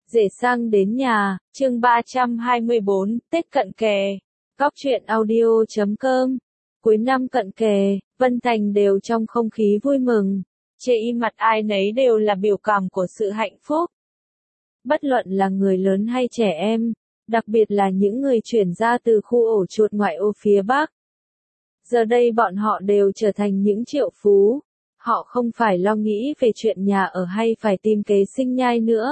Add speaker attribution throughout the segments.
Speaker 1: Rể sang đến nhà, chương 324, Tết cận kề. Góc truyện audio.com. Cuối năm cận kề, Vân Thành đều trong không khí vui mừng. Trên mặt ai nấy đều là biểu cảm của sự hạnh phúc. Bất luận là người lớn hay trẻ em, đặc biệt là những người chuyển ra từ khu ổ chuột ngoại ô phía Bắc. Giờ đây bọn họ đều trở thành những triệu phú. Họ không phải lo nghĩ về chuyện nhà ở hay phải tìm kế sinh nhai nữa.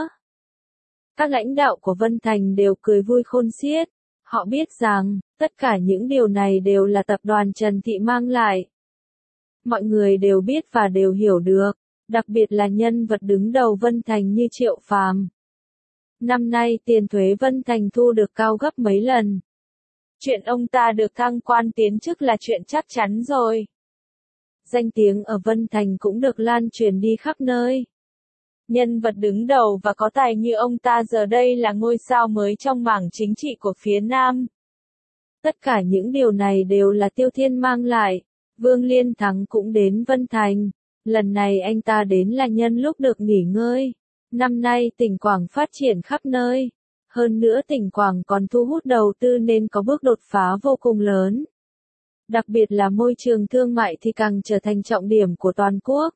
Speaker 1: Các lãnh đạo của Vân Thành đều cười vui khôn xiết. Họ biết rằng, tất cả những điều này đều là tập đoàn Trần Thị mang lại. Mọi người đều biết và đều hiểu được, đặc biệt là nhân vật đứng đầu Vân Thành như Triệu Phàm. Năm nay tiền thuế Vân Thành thu được cao gấp mấy lần. Chuyện ông ta được thăng quan tiến chức là chuyện chắc chắn rồi. Danh tiếng ở Vân Thành cũng được lan truyền đi khắp nơi. Nhân vật đứng đầu và có tài như ông ta giờ đây là ngôi sao mới trong mảng chính trị của phía Nam. Tất cả những điều này đều là Tiêu Thiên mang lại. Vương Liên Thắng cũng đến Vân Thành. Lần này anh ta đến là nhân lúc được nghỉ ngơi. Năm nay tỉnh Quảng phát triển khắp nơi. Hơn nữa tỉnh Quảng còn thu hút đầu tư nên có bước đột phá vô cùng lớn. Đặc biệt là môi trường thương mại thì càng trở thành trọng điểm của toàn quốc.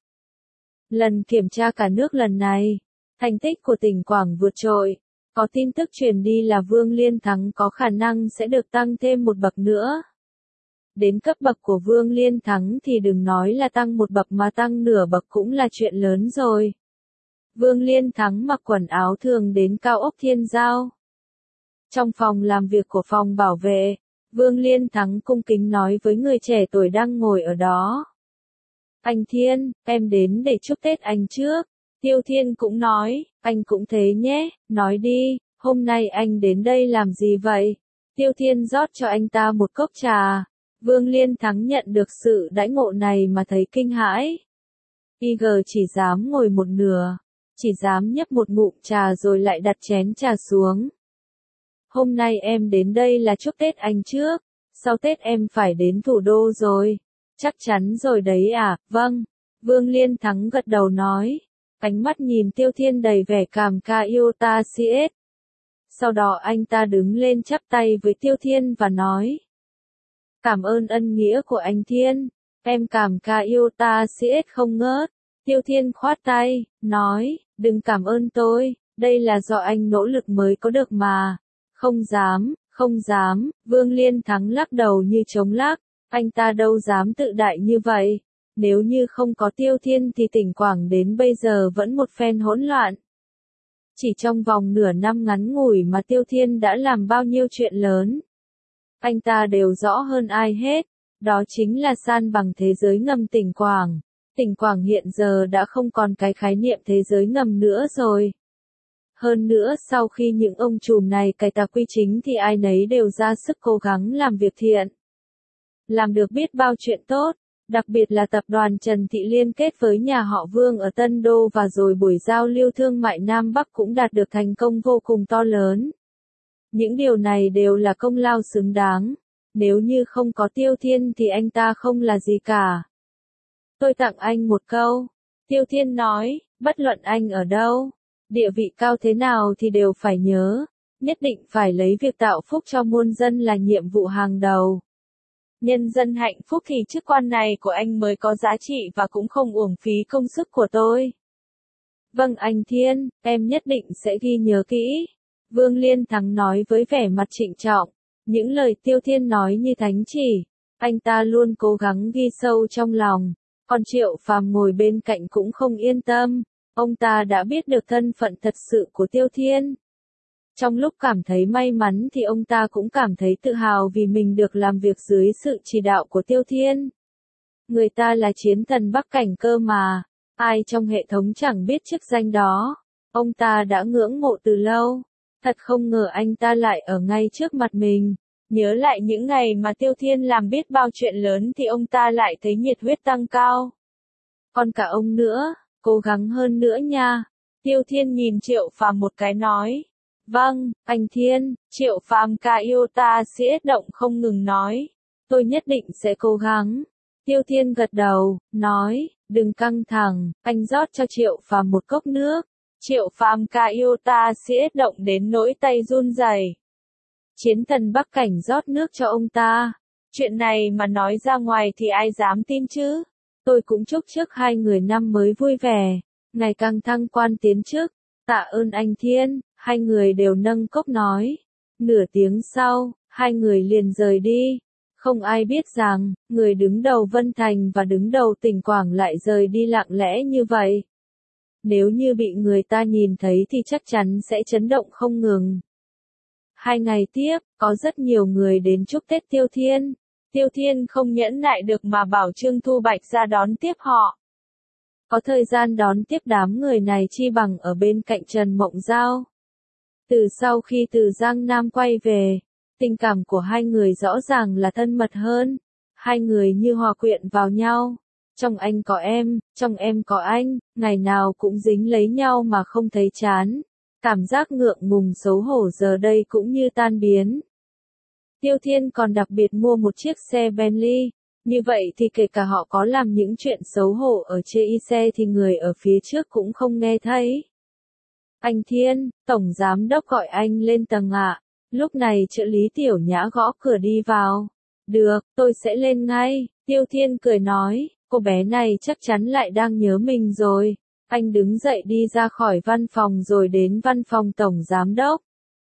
Speaker 1: Lần kiểm tra cả nước lần này, thành tích của tỉnh Quảng vượt trội. Có tin tức truyền đi là Vương Liên Thắng có khả năng sẽ được tăng thêm một bậc nữa. Đến cấp bậc của Vương Liên Thắng thì đừng nói là tăng một bậc mà tăng nửa bậc cũng là chuyện lớn rồi. Vương Liên Thắng mặc quần áo thường đến cao ốc Thiên Giao. Trong phòng làm việc của phòng bảo vệ, Vương Liên Thắng cung kính nói với người trẻ tuổi đang ngồi ở đó. Anh Thiên, em đến để chúc Tết anh trước. Tiêu Thiên cũng nói, anh cũng thế nhé, nói đi, hôm nay anh đến đây làm gì vậy? Tiêu Thiên rót cho anh ta một cốc trà. Vương Liên Thắng nhận được sự đãi ngộ này mà thấy kinh hãi. IG chỉ dám ngồi một nửa, chỉ dám nhấp một ngụm trà rồi lại đặt chén trà xuống. Hôm nay em đến đây là chúc Tết anh trước, sau Tết em phải đến thủ đô rồi. Chắc chắn rồi đấy à, vâng. Vương Liên Thắng gật đầu nói. Ánh mắt nhìn Tiêu Thiên đầy vẻ cảm ca yêu ta siết. Sau đó anh ta đứng lên chắp tay với Tiêu Thiên và nói. Cảm ơn ân nghĩa của anh Thiên, em cảm ca yêu ta siết không ngớt. Tiêu Thiên khoát tay, nói, đừng cảm ơn tôi, đây là do anh nỗ lực mới có được mà. Không dám, không dám, Vương Liên Thắng lắc đầu như chống lắc. Anh ta đâu dám tự đại như vậy. Nếu như không có Tiêu Thiên thì tỉnh Quảng đến bây giờ vẫn một phen hỗn loạn. Chỉ trong vòng nửa năm ngắn ngủi mà Tiêu Thiên đã làm bao nhiêu chuyện lớn. Anh ta đều rõ hơn ai hết. Đó chính là san bằng thế giới ngầm tỉnh Quảng. Tỉnh Quảng hiện giờ đã không còn cái khái niệm thế giới ngầm nữa rồi. Hơn nữa sau khi những ông trùm này cải tà quy chính thì ai nấy đều ra sức cố gắng làm việc thiện. Làm được biết bao chuyện tốt, đặc biệt là tập đoàn Trần Thị liên kết với nhà họ Vương ở Tân Đô và rồi buổi giao lưu thương mại Nam Bắc cũng đạt được thành công vô cùng to lớn. Những điều này đều là công lao xứng đáng, nếu như không có Tiêu Thiên thì anh ta không là gì cả. Tôi tặng anh một câu, Tiêu Thiên nói, bất luận anh ở đâu, địa vị cao thế nào thì đều phải nhớ, nhất định phải lấy việc tạo phúc cho muôn dân là nhiệm vụ hàng đầu. Nhân dân hạnh phúc thì chức quan này của anh mới có giá trị và cũng không uổng phí công sức của tôi. Vâng anh Thiên, em nhất định sẽ ghi nhớ kỹ. Vương Liên Thắng nói với vẻ mặt trịnh trọng. Những lời Tiêu Thiên nói như thánh chỉ. Anh ta luôn cố gắng ghi sâu trong lòng. Còn Triệu Phàm ngồi bên cạnh cũng không yên tâm. Ông ta đã biết được thân phận thật sự của Tiêu Thiên. Trong lúc cảm thấy may mắn thì ông ta cũng cảm thấy tự hào vì mình được làm việc dưới sự chỉ đạo của Tiêu Thiên. Người ta là chiến thần Bắc Cảnh cơ mà, ai trong hệ thống chẳng biết chức danh đó. Ông ta đã ngưỡng mộ từ lâu, thật không ngờ anh ta lại ở ngay trước mặt mình. Nhớ lại những ngày mà Tiêu Thiên làm biết bao chuyện lớn thì ông ta lại thấy nhiệt huyết tăng cao. Còn cả ông nữa, cố gắng hơn nữa nha. Tiêu Thiên nhìn Triệu Phàm một cái nói. Vâng, anh Thiên, Triệu Phàm ca yêu ta siết động không ngừng nói. Tôi nhất định sẽ cố gắng. Tiêu Thiên gật đầu, nói, đừng căng thẳng, anh rót cho Triệu Phàm một cốc nước. Triệu Phàm ca yêu ta siết động đến nỗi tay run rẩy. Chiến thần Bắc Cảnh rót nước cho ông ta. Chuyện này mà nói ra ngoài thì ai dám tin chứ? Tôi cũng chúc trước hai người năm mới vui vẻ, ngày càng thăng quan tiến chức. Tạ ơn anh Thiên, hai người đều nâng cốc nói. Nửa tiếng sau, hai người liền rời đi. Không ai biết rằng, người đứng đầu Vân Thành và đứng đầu tỉnh Quảng lại rời đi lặng lẽ như vậy. Nếu như bị người ta nhìn thấy thì chắc chắn sẽ chấn động không ngừng. 2 ngày tiếp, có rất nhiều người đến chúc Tết Tiêu Thiên. Tiêu Thiên không nhẫn nại được mà bảo Trương Thu Bạch ra đón tiếp họ. Có thời gian đón tiếp đám người này chi bằng ở bên cạnh Trần Mộng Giao. Từ sau khi từ Giang Nam quay về, tình cảm của hai người rõ ràng là thân mật hơn. Hai người như hòa quyện vào nhau. Trong anh có em, trong em có anh, ngày nào cũng dính lấy nhau mà không thấy chán. Cảm giác ngượng ngùng xấu hổ giờ đây cũng như tan biến. Tiêu Thiên còn đặc biệt mua một chiếc xe Bentley. Như vậy thì kể cả họ có làm những chuyện xấu hổ ở chê y xe thì người ở phía trước cũng không nghe thấy. Anh Thiên, Tổng Giám Đốc gọi anh lên tầng ạ. Lúc này trợ lý Tiểu Nhã gõ cửa đi vào. Được, tôi sẽ lên ngay. Tiêu Thiên cười nói, cô bé này chắc chắn lại đang nhớ mình rồi. Anh đứng dậy đi ra khỏi văn phòng rồi đến văn phòng Tổng Giám Đốc.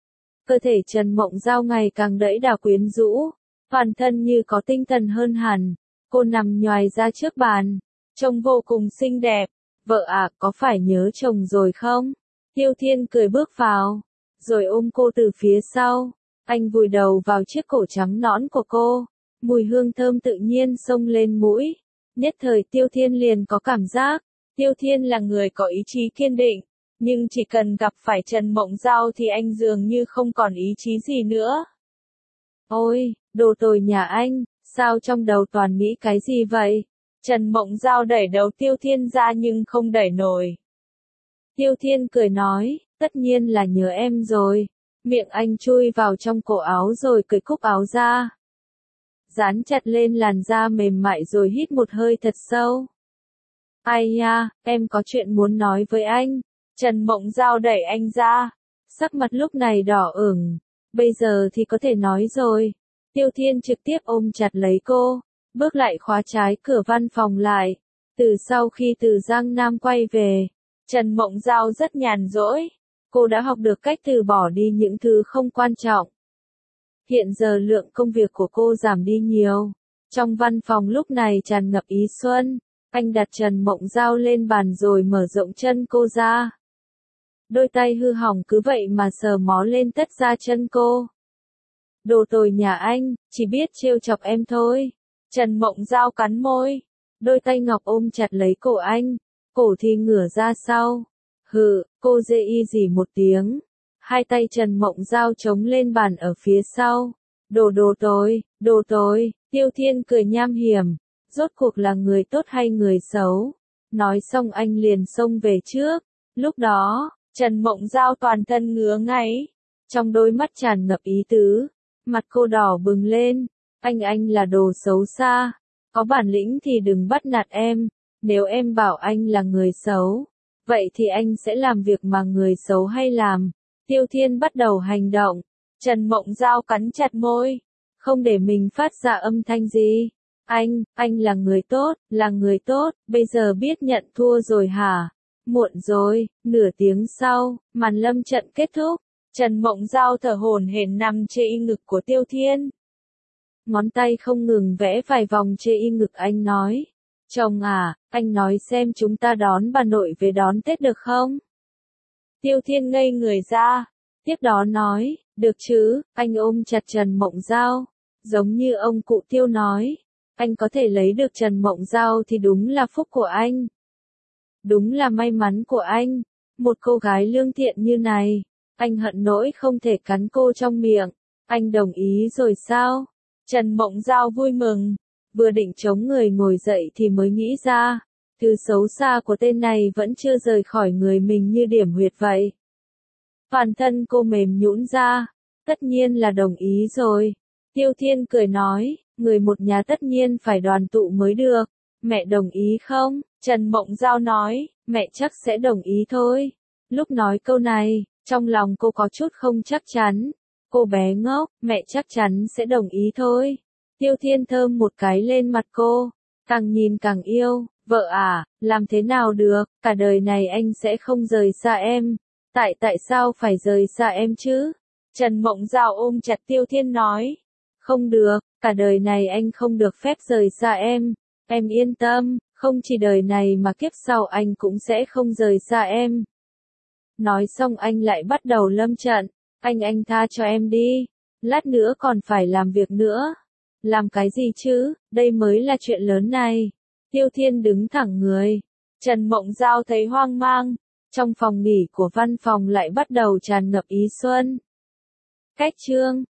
Speaker 1: Cơ thể Trần Mộng Giao ngày càng đẫy đà quyến rũ, toàn thân như có tinh thần hơn hẳn. Cô nằm nhoài ra trước bàn, trông vô cùng xinh đẹp. Vợ à, có phải nhớ chồng rồi không? Tiêu Thiên cười bước vào, rồi ôm cô từ phía sau. Anh vùi đầu vào chiếc cổ trắng nõn của cô, mùi hương thơm tự nhiên xông lên mũi. Nhất thời Tiêu Thiên liền có cảm giác, Tiêu Thiên là người có ý chí kiên định, nhưng chỉ cần gặp phải Trần Mộng Giao thì anh dường như không còn ý chí gì nữa. Ôi, đồ tồi nhà anh, sao trong đầu toàn nghĩ cái gì vậy? Trần Mộng Giao đẩy đầu Tiêu Thiên ra nhưng không đẩy nổi. Tiêu Thiên cười nói, tất nhiên là nhớ em rồi. Miệng anh chui vào trong cổ áo rồi cởi cúc áo ra. Dán chặt lên làn da mềm mại rồi hít một hơi thật sâu. Ai nha, em có chuyện muốn nói với anh. Trần Mộng Giao đẩy anh ra. Sắc mặt lúc này đỏ ửng. Bây giờ thì có thể nói rồi. Tiêu Thiên trực tiếp ôm chặt lấy cô. Bước lại khóa trái cửa văn phòng lại. Từ sau khi từ Giang Nam quay về, Trần Mộng Giao rất nhàn rỗi. Cô đã học được cách từ bỏ đi những thứ không quan trọng. Hiện giờ lượng công việc của cô giảm đi nhiều. Trong văn phòng lúc này tràn ngập ý xuân. Anh đặt Trần Mộng Giao lên bàn rồi mở rộng chân cô ra. Đôi tay hư hỏng cứ vậy mà sờ mó lên tất da chân cô. Đồ tồi nhà anh, chỉ biết trêu chọc em thôi. Trần Mộng Giao cắn môi. Đôi tay ngọc ôm chặt lấy cổ anh. Cổ thì ngửa ra sau. Hừ, cô dê y gì một tiếng. Hai tay Trần Mộng Giao chống lên bàn ở phía sau. Đồ tồi, Tiêu Thiên cười nham hiểm. Rốt cuộc là người tốt hay người xấu? Nói xong anh liền xông về trước. Lúc đó, Trần Mộng Giao toàn thân ngứa ngáy. Trong đôi mắt tràn ngập ý tứ. Mặt cô đỏ bừng lên. Anh là đồ xấu xa. Có bản lĩnh thì đừng bắt nạt em. Nếu em bảo anh là người xấu, vậy thì anh sẽ làm việc mà người xấu hay làm. Tiêu Thiên bắt đầu hành động. Trần Mộng Giao cắn chặt môi. Không để mình phát ra âm thanh gì. Anh là người tốt, bây giờ biết nhận thua rồi hả? Muộn rồi. Nửa tiếng sau, màn lâm trận kết thúc. Trần Mộng Giao thở hổn hển nằm trên y ngực của Tiêu Thiên. Ngón tay không ngừng vẽ vài vòng trên y ngực anh nói. Chồng à, anh nói xem chúng ta đón bà nội về đón Tết được không? Tiêu Thiên ngây người ra. Tiếp đó nói, được chứ, anh ôm chặt Trần Mộng Giao. Giống như ông cụ Tiêu nói. Anh có thể lấy được Trần Mộng Giao thì đúng là phúc của anh. Đúng là may mắn của anh. Một cô gái lương thiện như này. Anh hận nỗi không thể cắn cô trong miệng. Anh đồng ý rồi sao? Trần Mộng Giao vui mừng. Vừa định chống người ngồi dậy thì mới nghĩ ra. Thứ xấu xa của tên này vẫn chưa rời khỏi người mình như điểm huyệt vậy. Toàn thân cô mềm nhũn ra. Tất nhiên là đồng ý rồi. Tiêu Thiên cười nói, người một nhà tất nhiên phải đoàn tụ mới được. Mẹ đồng ý không? Trần Mộng Giao nói, mẹ chắc sẽ đồng ý thôi. Lúc nói câu này, trong lòng cô có chút không chắc chắn. Cô bé ngốc, mẹ chắc chắn sẽ đồng ý thôi. Tiêu Thiên thơm một cái lên mặt cô, càng nhìn càng yêu, vợ à, làm thế nào được, cả đời này anh sẽ không rời xa em. Tại sao phải rời xa em chứ? Trần Mộng Giao ôm chặt Tiêu Thiên nói. Không được, cả đời này anh không được phép rời xa em. Em yên tâm, không chỉ đời này mà kiếp sau anh cũng sẽ không rời xa em. Nói xong anh lại bắt đầu lâm trận. Anh tha cho em đi. Lát nữa còn phải làm việc nữa. Làm cái gì chứ, đây mới là chuyện lớn này. Tiêu Thiên đứng thẳng người. Trần Mộng Giao thấy hoang mang. Trong phòng nghỉ của văn phòng lại bắt đầu tràn ngập ý xuân. Cách chương